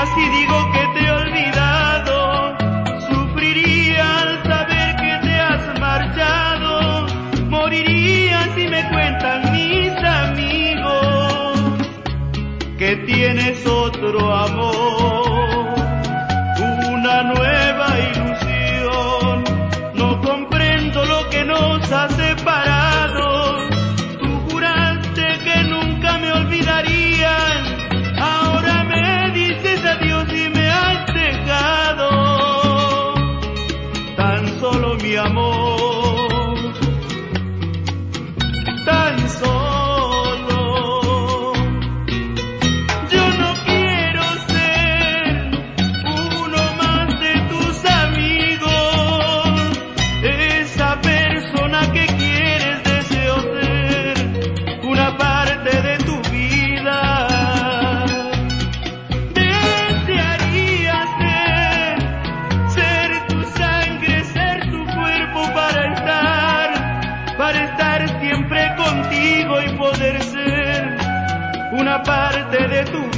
si digo que te he olvidado, sufriría al saber que te has marchado, moriría si me cuentan mis amigos que tienes otro amor, una nueva ilusión. No comprendo lo que nos ha separado. Tú juraste que nunca me olvidarías, ahora me dices adiós y me has dejado. Tan solo mi amor, tan solo. Yo no quiero ser uno más de tus amigos, esa persona que quieres, deseo ser una parte de tu vida. Desearía ser tu sangre, ser tu cuerpo para estar siempre contigo y poder ser una parte de tu